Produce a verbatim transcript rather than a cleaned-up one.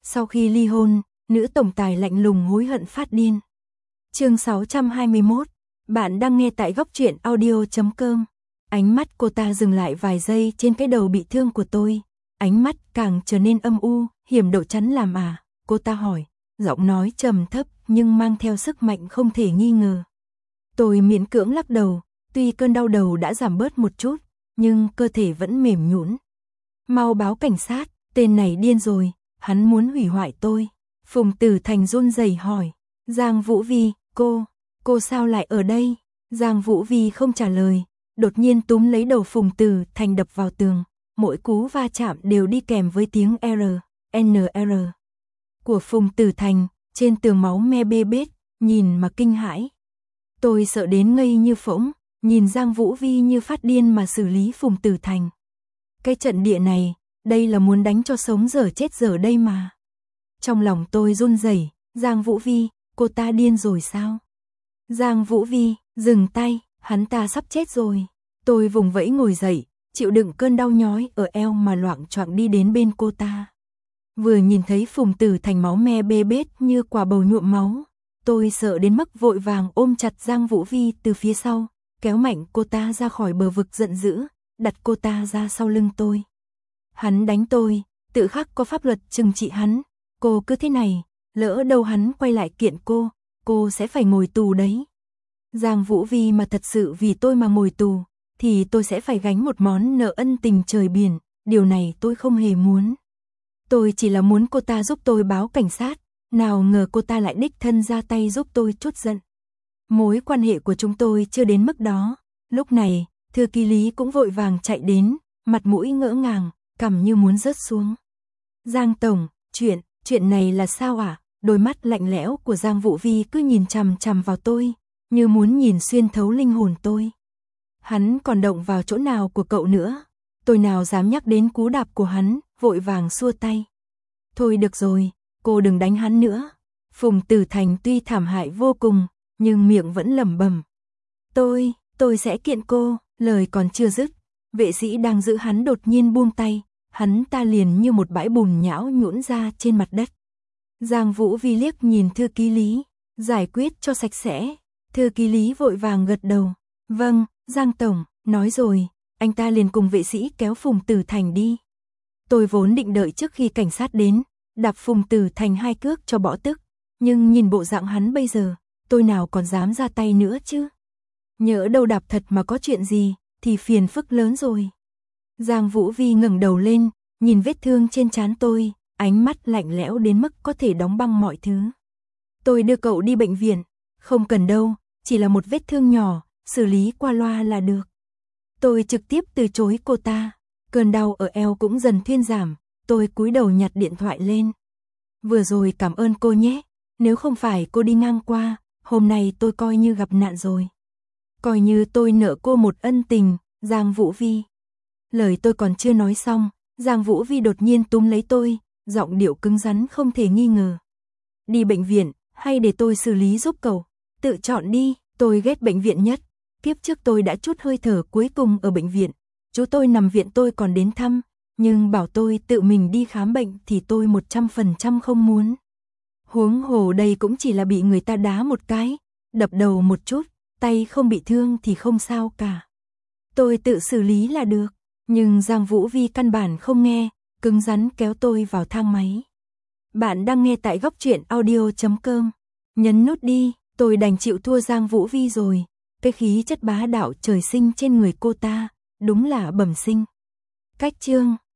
Sau khi ly hôn, nữ tổng tài lạnh lùng hối hận phát điên. Chương sáu trăm hai mươi mốt, bạn đang nghe tại góc truyện audio chấm com. Ánh mắt cô ta dừng lại vài giây trên cái đầu bị thương của tôi. Ánh mắt càng trở nên âm u, hiểm độ chắn làm à? Cô ta hỏi, giọng nói trầm thấp nhưng mang theo sức mạnh không thể nghi ngờ. Tôi miễn cưỡng lắc đầu, tuy cơn đau đầu đã giảm bớt một chút, nhưng cơ thể vẫn mềm nhũn. Mau báo cảnh sát, tên này điên rồi, hắn muốn hủy hoại tôi. Phùng Tử Thành run rẩy hỏi, Giang Vũ Vi, cô, cô sao lại ở đây? Giang Vũ Vi không trả lời, đột nhiên túm lấy đầu Phùng Tử Thành đập vào tường. Mỗi cú va chạm đều đi kèm với tiếng R, N R của Phùng Tử Thành, trên tường máu me bê bết, nhìn mà kinh hãi. Tôi sợ đến ngây như phỗng, nhìn Giang Vũ Vi như phát điên mà xử lý Phùng Tử Thành. Cái trận địa này, đây là muốn đánh cho sống dở chết dở đây mà. Trong lòng tôi run rẩy, Giang Vũ Vi, cô ta điên rồi sao? Giang Vũ Vi, dừng tay, hắn ta sắp chết rồi. Tôi vùng vẫy ngồi dậy, chịu đựng cơn đau nhói ở eo mà loạng choạng đi đến bên cô ta. Vừa nhìn thấy Phùng Tử Thành máu me bê bết như quả bầu nhuộm máu, tôi sợ đến mức vội vàng ôm chặt Giang Vũ Vi từ phía sau, kéo mạnh cô ta ra khỏi bờ vực giận dữ, đặt cô ta ra sau lưng tôi. Hắn đánh tôi, tự khắc có pháp luật trừng trị hắn, cô cứ thế này, lỡ đâu hắn quay lại kiện cô, cô sẽ phải ngồi tù đấy. Giang Vũ Vi mà thật sự vì tôi mà ngồi tù, thì tôi sẽ phải gánh một món nợ ân tình trời biển, điều này tôi không hề muốn. Tôi chỉ là muốn cô ta giúp tôi báo cảnh sát, nào ngờ cô ta lại đích thân ra tay giúp tôi trút giận. Mối quan hệ của chúng tôi chưa đến mức đó. Lúc này, thư ký Lý cũng vội vàng chạy đến, mặt mũi ngỡ ngàng, cằm như muốn rớt xuống. Giang Tổng, chuyện, chuyện này là sao ạ? À? Đôi mắt lạnh lẽo của Giang Vũ Vi cứ nhìn chằm chằm vào tôi, như muốn nhìn xuyên thấu linh hồn tôi. Hắn còn động vào chỗ nào của cậu nữa? Tôi nào dám nhắc đến cú đạp của hắn, vội vàng xua tay. Thôi được rồi, cô đừng đánh hắn nữa. Phùng Tử Thành tuy thảm hại vô cùng, nhưng miệng vẫn lẩm bẩm. Tôi, tôi sẽ kiện cô, lời còn chưa dứt. Vệ sĩ đang giữ hắn đột nhiên buông tay, hắn ta liền như một bãi bùn nhão nhũn ra trên mặt đất. Giang Vũ Vi liếc nhìn thư ký Lý, giải quyết cho sạch sẽ. Thư ký Lý vội vàng gật đầu. Vâng, Giang Tổng, nói rồi, anh ta liền cùng vệ sĩ kéo Phùng Tử Thành đi. Tôi vốn định đợi trước khi cảnh sát đến, đạp Phùng Tử Thành hai cước cho bỏ tức, nhưng nhìn bộ dạng hắn bây giờ, tôi nào còn dám ra tay nữa chứ. Nhỡ đâu đạp thật mà có chuyện gì, thì phiền phức lớn rồi. Giang Vũ Vi ngẩng đầu lên, nhìn vết thương trên trán tôi, ánh mắt lạnh lẽo đến mức có thể đóng băng mọi thứ. Tôi đưa cậu đi bệnh viện, không cần đâu, chỉ là một vết thương nhỏ, xử lý qua loa là được. Tôi trực tiếp từ chối cô ta, cơn đau ở eo cũng dần thuyên giảm, tôi cúi đầu nhặt điện thoại lên. Vừa rồi cảm ơn cô nhé, nếu không phải cô đi ngang qua, hôm nay tôi coi như gặp nạn rồi. Coi như tôi nợ cô một ân tình, Giang Vũ Vi. Lời tôi còn chưa nói xong, Giang Vũ Vi đột nhiên túm lấy tôi, giọng điệu cứng rắn không thể nghi ngờ. Đi bệnh viện, hay để tôi xử lý giúp cậu? Tự chọn đi, tôi ghét bệnh viện nhất. Kiếp trước tôi đã chút hơi thở cuối cùng ở bệnh viện. Chú tôi nằm viện tôi còn đến thăm, nhưng bảo tôi tự mình đi khám bệnh thì tôi một trăm phần trăm không muốn. Huống hồ đây cũng chỉ là bị người ta đá một cái, đập đầu một chút, tay không bị thương thì không sao cả. Tôi tự xử lý là được, nhưng Giang Vũ Vi căn bản không nghe, cứng rắn kéo tôi vào thang máy. Bạn đang nghe tại góc truyện audio chấm com. Nhấn nút đi, tôi đành chịu thua Giang Vũ Vi rồi. Cái khí chất bá đạo trời sinh trên người cô ta, đúng là bẩm sinh. Cách chương